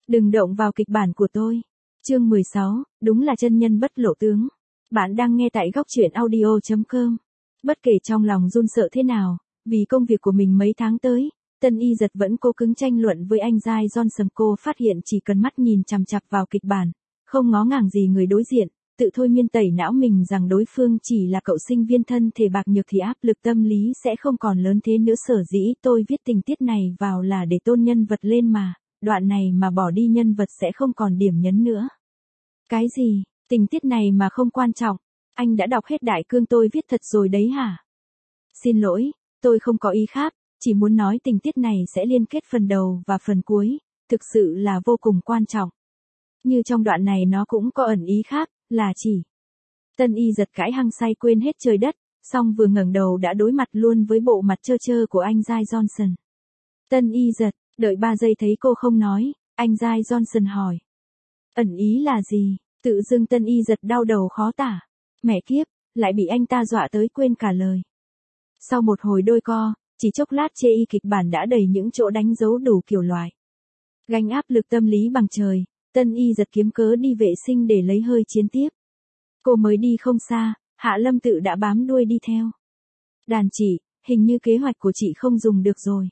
Đừng động vào kịch bản của tôi. Chương 16, đúng là chân nhân bất lộ tướng. Bạn đang nghe tại góc truyện audio.com. Bất kể trong lòng run sợ thế nào, vì công việc của mình mấy tháng tới, Tân Y Dật vẫn cố cứng tranh luận với anh giai Johnson. Cô phát hiện chỉ cần mắt nhìn chằm chằm vào kịch bản, không ngó ngàng gì người đối diện, tự thôi miên tẩy não mình rằng đối phương chỉ là cậu sinh viên thân thể bạc nhược thì áp lực tâm lý sẽ không còn lớn thế nữa. Sở dĩ tôi viết tình tiết này vào là để tôn nhân vật lên mà, đoạn này mà bỏ đi nhân vật sẽ không còn điểm nhấn nữa. Cái gì, tình tiết này mà không quan trọng, anh đã đọc hết đại cương tôi viết thật rồi đấy hả? Xin lỗi, tôi không có ý khác, chỉ muốn nói tình tiết này sẽ liên kết phần đầu và phần cuối, thực sự là vô cùng quan trọng. Như trong đoạn này nó cũng có ẩn ý khác, là chỉ. Tân Y Dật cãi hăng say quên hết trời đất, xong vừa ngẩng đầu đã đối mặt luôn với bộ mặt trơ trơ của anh giai Johnson. Tân Y Dật, đợi 3 giây thấy cô không nói, anh giai Johnson hỏi. Ẩn ý là gì? Tự dưng Tân Y Dật đau đầu khó tả. Mẹ kiếp, lại bị anh ta dọa tới quên cả lời. Sau một hồi đôi co, chỉ chốc lát chê y kịch bản đã đầy những chỗ đánh dấu đủ kiểu loại. Gánh áp lực tâm lý bằng trời, Tân Y Dật kiếm cớ đi vệ sinh để lấy hơi chiến tiếp. Cô mới đi không xa, Hạ Lâm Tự đã bám đuôi đi theo. Đàn chị, hình như kế hoạch của chị không dùng được rồi.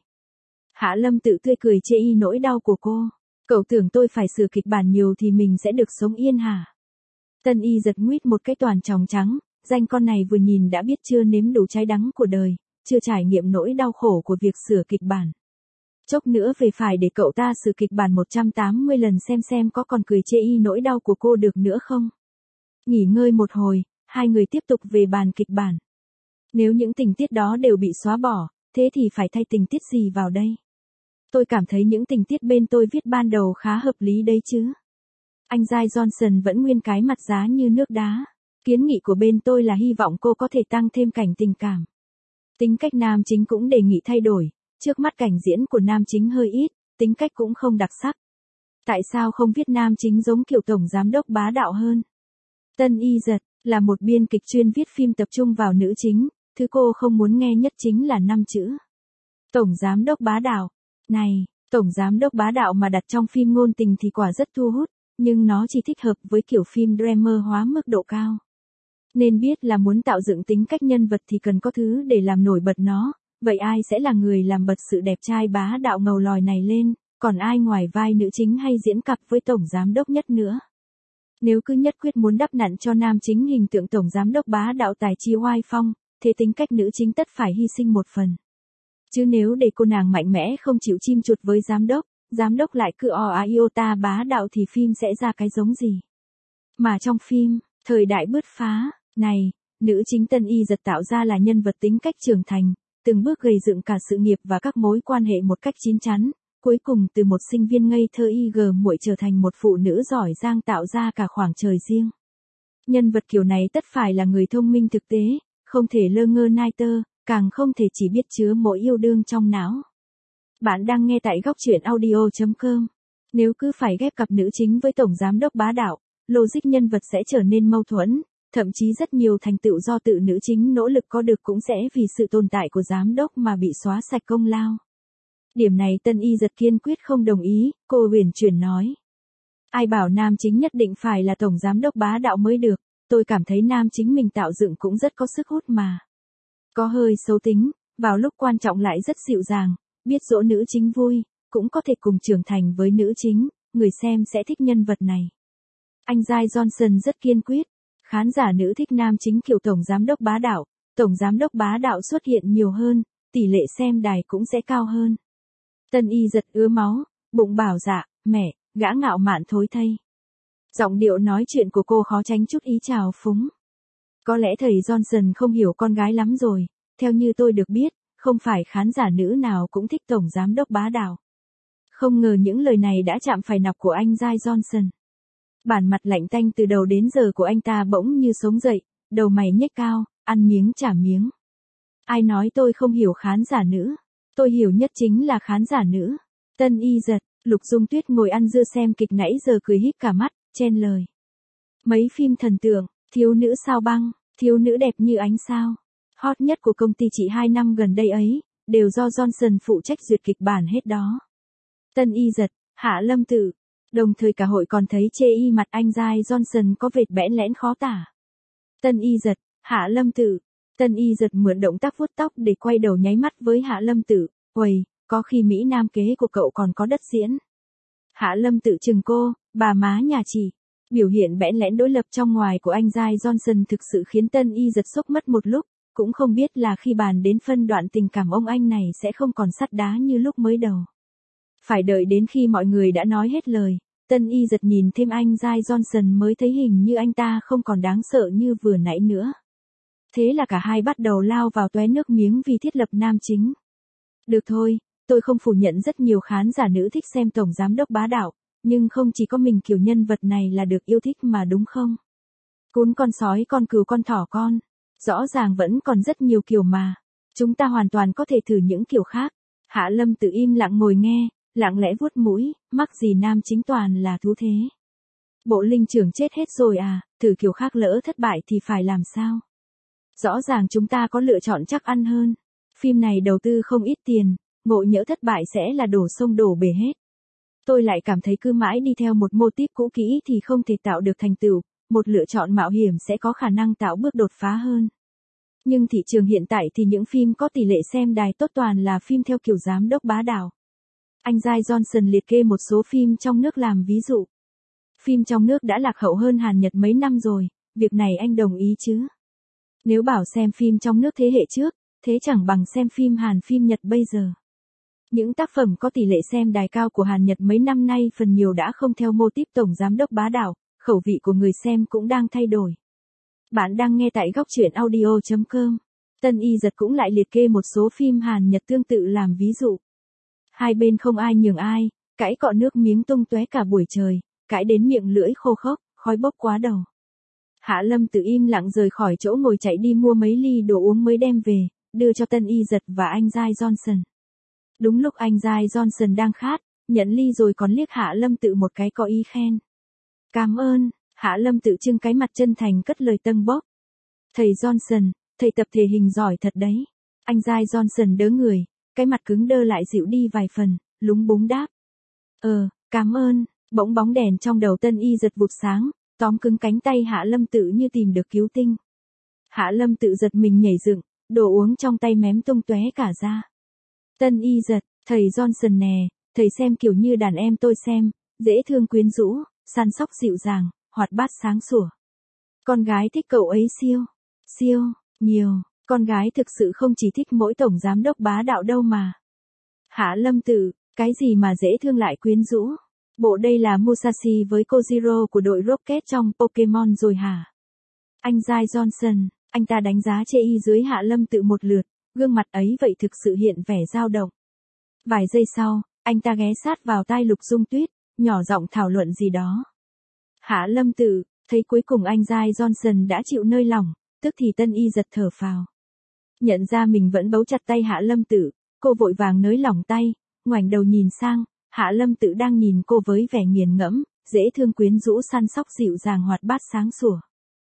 Hạ Lâm Tự tươi cười chê y nỗi đau của cô. Cậu tưởng tôi phải sửa kịch bản nhiều thì mình sẽ được sống yên hả? Tân Y Dật nguyết một cái toàn tròng trắng, danh con này vừa nhìn đã biết chưa nếm đủ trái đắng của đời, chưa trải nghiệm nỗi đau khổ của việc sửa kịch bản. Chốc nữa về phải để cậu ta sửa kịch bản 180 lần xem có còn cười chê y nỗi đau của cô được nữa không. Nghỉ ngơi một hồi, hai người tiếp tục về bàn kịch bản. Nếu những tình tiết đó đều bị xóa bỏ, thế thì phải thay tình tiết gì vào đây? Tôi cảm thấy những tình tiết bên tôi viết ban đầu khá hợp lý đấy chứ. Anh giai Johnson vẫn nguyên cái mặt giá như nước đá. Kiến nghị của bên tôi là hy vọng cô có thể tăng thêm cảnh tình cảm. Tính cách nam chính cũng đề nghị thay đổi. Trước mắt cảnh diễn của nam chính hơi ít, tính cách cũng không đặc sắc. Tại sao không viết nam chính giống kiểu tổng giám đốc bá đạo hơn? Tân Y Dật là một biên kịch chuyên viết phim tập trung vào nữ chính, thứ cô không muốn nghe nhất chính là 5 chữ. Tổng giám đốc bá đạo. Này, tổng giám đốc bá đạo mà đặt trong phim ngôn tình thì quả rất thu hút, nhưng nó chỉ thích hợp với kiểu phim drama hóa mức độ cao. Nên biết là muốn tạo dựng tính cách nhân vật thì cần có thứ để làm nổi bật nó. Vậy ai sẽ là người làm bật sự đẹp trai bá đạo ngầu lòi này lên, còn ai ngoài vai nữ chính hay diễn cặp với tổng giám đốc nhất nữa? Nếu cứ nhất quyết muốn đắp nặn cho nam chính hình tượng tổng giám đốc bá đạo tài chi oai phong, thế tính cách nữ chính tất phải hy sinh một phần. Chứ nếu để cô nàng mạnh mẽ không chịu chim chuột với giám đốc lại cứ iota bá đạo thì phim sẽ ra cái giống gì? Mà trong phim, thời đại bứt phá, này, nữ chính Tân Y Dật tạo ra là nhân vật tính cách trưởng thành, từng bước gây dựng cả sự nghiệp và các mối quan hệ một cách chín chắn, cuối cùng từ một sinh viên ngây thơ muội trở thành một phụ nữ giỏi giang tạo ra cả khoảng trời riêng. Nhân vật kiểu này tất phải là người thông minh thực tế, không thể lơ ngơ nai tơ, càng không thể chỉ biết chứa mỗi yêu đương trong não. Bạn đang nghe tại góc truyện audio.com. Nếu cứ phải ghép cặp nữ chính với tổng giám đốc bá đạo, logic nhân vật sẽ trở nên mâu thuẫn. Thậm chí rất nhiều thành tựu do tự nữ chính nỗ lực có được cũng sẽ vì sự tồn tại của giám đốc mà bị xóa sạch công lao. Điểm này Tân Y Dật kiên quyết không đồng ý, cô huyền chuyển nói. Ai bảo nam chính nhất định phải là tổng giám đốc bá đạo mới được, tôi cảm thấy nam chính mình tạo dựng cũng rất có sức hút mà. Có hơi xấu tính, vào lúc quan trọng lại rất dịu dàng, biết dỗ nữ chính vui, cũng có thể cùng trưởng thành với nữ chính, người xem sẽ thích nhân vật này. Anh giai Johnson rất kiên quyết. Khán giả nữ thích nam chính kiểu tổng giám đốc bá đạo, tổng giám đốc bá đạo xuất hiện nhiều hơn, tỷ lệ xem đài cũng sẽ cao hơn. Tân Y Dật ứa máu, bụng bảo dạ, mẹ, gã ngạo mạn thối thây. Giọng điệu nói chuyện của cô khó tránh chút ý trào phúng. Có lẽ thầy Johnson không hiểu con gái lắm rồi, theo như tôi được biết, không phải khán giả nữ nào cũng thích tổng giám đốc bá đạo. Không ngờ những lời này đã chạm phải nọc của anh giai Johnson. Bản mặt lạnh tanh từ đầu đến giờ của anh ta bỗng như sống dậy, đầu mày nhếch cao, ăn miếng trả miếng. Ai nói tôi không hiểu khán giả nữ? Tôi hiểu nhất chính là khán giả nữ. Tân Y Dật, Lục Dung Tuyết ngồi ăn dưa xem kịch nãy giờ cười híp cả mắt, chen lời. Mấy phim thần tượng, thiếu nữ sao băng, thiếu nữ đẹp như ánh sao, hot nhất của công ty chị 2 năm gần đây ấy, đều do Johnson phụ trách duyệt kịch bản hết đó. Tân Y Dật, Hạ Lâm Tự. Đồng thời cả hội còn thấy chê y mặt anh giai Johnson có vệt bẽn lẽn khó tả. Tân Y giật, Hạ Lâm Tự. Tân Y giật mượn động tác vuốt tóc để quay đầu nháy mắt với Hạ Lâm Tự. Uầy, có khi Mỹ Nam kế của cậu còn có đất diễn. Hạ Lâm Tự chừng cô, bà má nhà chị. Biểu hiện bẽn lẽn đối lập trong ngoài của anh giai Johnson thực sự khiến Tân Y giật sốc mất một lúc, cũng không biết là khi bàn đến phân đoạn tình cảm ông anh này sẽ không còn sắt đá như lúc mới đầu. Phải đợi đến khi mọi người đã nói hết lời, Tân Y giật nhìn thêm anh giai Johnson mới thấy hình như anh ta không còn đáng sợ như vừa nãy nữa. Thế là cả hai bắt đầu lao vào tóe nước miếng vì thiết lập nam chính. Được thôi, tôi không phủ nhận rất nhiều khán giả nữ thích xem Tổng Giám đốc bá đạo, nhưng không chỉ có mình kiểu nhân vật này là được yêu thích mà đúng không? Cún con sói con cừu con thỏ con. Rõ ràng vẫn còn rất nhiều kiểu mà. Chúng ta hoàn toàn có thể thử những kiểu khác. Hạ Lâm Tự im lặng ngồi nghe, lặng lẽ vuốt mũi, mắc gì nam chính toàn là thú thế. Bộ linh trưởng chết hết rồi à, thử kiểu khác lỡ thất bại thì phải làm sao? Rõ ràng chúng ta có lựa chọn chắc ăn hơn. Phim này đầu tư không ít tiền, ngộ nhỡ thất bại sẽ là đổ sông đổ bể hết. Tôi lại cảm thấy cứ mãi đi theo một mô típ cũ kỹ thì không thể tạo được thành tựu, một lựa chọn mạo hiểm sẽ có khả năng tạo bước đột phá hơn. Nhưng thị trường hiện tại thì những phim có tỷ lệ xem đài tốt toàn là phim theo kiểu giám đốc bá đạo. Anh giai Johnson liệt kê một số phim trong nước làm ví dụ. Phim trong nước đã lạc hậu hơn Hàn Nhật mấy năm rồi, việc này anh đồng ý chứ? Nếu bảo xem phim trong nước thế hệ trước, thế chẳng bằng xem phim Hàn phim Nhật bây giờ. Những tác phẩm có tỷ lệ xem đài cao của Hàn Nhật mấy năm nay phần nhiều đã không theo mô típ tổng giám đốc bá đạo, khẩu vị của người xem cũng đang thay đổi. Bạn đang nghe tại góc truyện audio.com. Tân Y giật cũng lại liệt kê một số phim Hàn Nhật tương tự làm ví dụ. Hai bên không ai nhường ai, cãi cọ nước miếng tung tóe cả buổi trời, cãi đến miệng lưỡi khô khốc, khói bốc quá đầu. Hạ Lâm Tự im lặng rời khỏi chỗ ngồi chạy đi mua mấy ly đồ uống mới đem về, đưa cho Tân Y giật và anh giai Johnson. Đúng lúc anh giai Johnson đang khát, nhận ly rồi còn liếc Hạ Lâm Tự một cái có ý khen. Cảm ơn. Hạ Lâm Tự trưng cái mặt chân thành cất lời tâng bốc. Thầy Johnson, thầy tập thể hình giỏi thật đấy. Anh giai Johnson đớ người, cái mặt cứng đơ lại dịu đi vài phần, lúng búng đáp. Cảm ơn. Bỗng bóng đèn trong đầu Tân Y giật vụt sáng, tóm cứng cánh tay Hạ Lâm Tự như tìm được cứu tinh. Hạ Lâm Tự giật mình nhảy dựng, đồ uống trong tay mém tung tóe cả ra. Tân Y giật, thầy Johnson nè, thầy xem kiểu như đàn em tôi xem, dễ thương quyến rũ, săn sóc dịu dàng, hoạt bát sáng sủa. Con gái thích cậu ấy siêu, nhiều, con gái thực sự không chỉ thích mỗi tổng giám đốc bá đạo đâu mà. Hạ Lâm Tự, cái gì mà dễ thương lại quyến rũ? Bộ đây là Musashi với Kojiro của đội Rocket trong Pokemon rồi hả? Anh giai Johnson, anh ta đánh giá chê y dưới Hạ Lâm Tự một lượt, gương mặt ấy vậy thực sự hiện vẻ dao động. Vài giây sau, anh ta ghé sát vào tai Lục Dung Tuyết, nhỏ giọng thảo luận gì đó. Hạ Lâm Tự, thấy cuối cùng anh giai Johnson đã chịu nơi lòng, tức thì Tân Y giật thở phào. Nhận ra mình vẫn bấu chặt tay Hạ Lâm Tự, cô vội vàng nới lỏng tay, ngoảnh đầu nhìn sang, Hạ Lâm Tự đang nhìn cô với vẻ nghiền ngẫm, dễ thương quyến rũ săn sóc dịu dàng hoạt bát sáng sủa.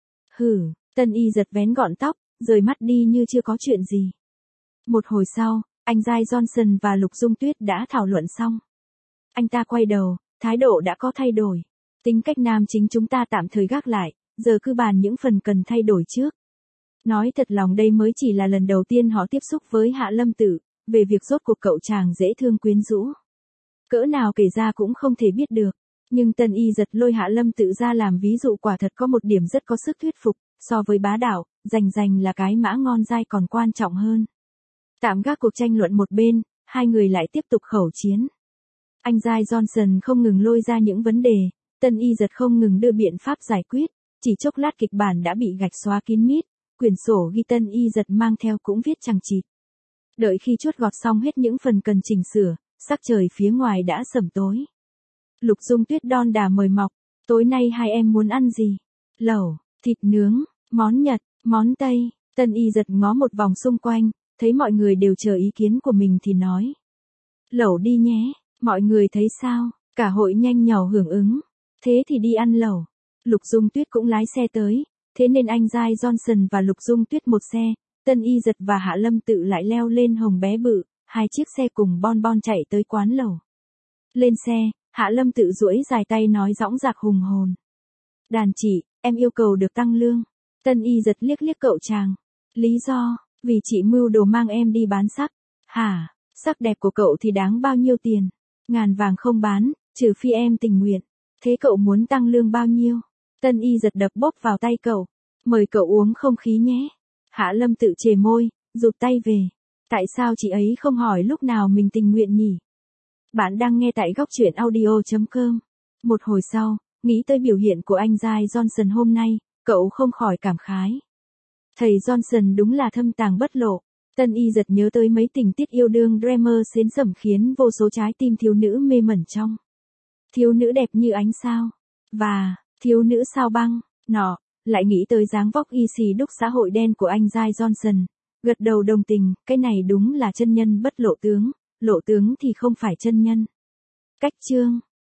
Tân Y giật vén gọn tóc, rời mắt đi như chưa có chuyện gì. Một hồi sau, anh giai Johnson và Lục Dung Tuyết đã thảo luận xong. Anh ta quay đầu, thái độ đã có thay đổi. Tính cách nam chính chúng ta tạm thời gác lại, giờ cứ bàn những phần cần thay đổi trước. Nói thật lòng đây mới chỉ là lần đầu tiên họ tiếp xúc với Hạ Lâm Tự, về việc rốt cuộc cậu chàng dễ thương quyến rũ. Cỡ nào kể ra cũng không thể biết được, nhưng Tân Y giật lôi Hạ Lâm Tự ra làm ví dụ quả thật có một điểm rất có sức thuyết phục, so với bá đạo, rành là cái mã ngon dai còn quan trọng hơn. Tạm gác cuộc tranh luận một bên, hai người lại tiếp tục khẩu chiến. Anh giai Johnson không ngừng lôi ra những vấn đề, Tân Y giật không ngừng đưa biện pháp giải quyết, chỉ chốc lát kịch bản đã bị gạch xóa kín mít, quyển sổ ghi Tân Y giật mang theo cũng viết chằng chịt. Đợi khi chuốt gọt xong hết những phần cần chỉnh sửa, sắc trời phía ngoài đã sẩm tối. Lục Dung Tuyết đon đà mời mọc, tối nay hai em muốn ăn gì? Lẩu, thịt nướng, món Nhật, món Tây. Tân Y giật ngó một vòng xung quanh, thấy mọi người đều chờ ý kiến của mình thì nói. Lẩu đi nhé, mọi người thấy sao? Cả hội nhanh nhảu hưởng ứng. Thế thì đi ăn lẩu. Lục Dung Tuyết cũng lái xe tới, thế nên anh giai Johnson và Lục Dung Tuyết một xe, Tân Y giật và Hạ Lâm Tự lại leo lên Hồng Bé Bự, hai chiếc xe cùng bon chạy tới quán lẩu. Lên xe, Hạ Lâm tự duỗi dài tay nói dõng dạc hùng hồn. Đàn chị, em yêu cầu được tăng lương. Tân Y giật liếc liếc cậu chàng. Lý do, vì chị mưu đồ mang em đi bán sắc. Hả, sắc đẹp của cậu thì đáng bao nhiêu tiền? Ngàn vàng không bán, trừ phi em tình nguyện. Thế cậu muốn tăng lương bao nhiêu? Tân Y giật đập bóp vào tay cậu. Mời cậu uống không khí nhé. Hạ Lâm tự chề môi, rụt tay về. Tại sao chị ấy không hỏi lúc nào mình tình nguyện nhỉ? Bạn đang nghe tại góc truyện audio.com. Một hồi sau, nghĩ tới biểu hiện của anh Giai Johnson hôm nay, cậu không khỏi cảm khái. Thầy Johnson đúng là thâm tàng bất lộ. Tân Y giật nhớ tới mấy tình tiết yêu đương Dreamer xến sẩm khiến vô số trái tim thiếu nữ mê mẩn trong. Thiếu nữ đẹp như ánh sao. Và, thiếu nữ sao băng, nọ, lại nghĩ tới dáng vóc y xì đúc xã hội đen của anh Giai Johnson. Gật đầu đồng tình, cái này đúng là chân nhân bất lộ tướng thì không phải chân nhân. Cách chương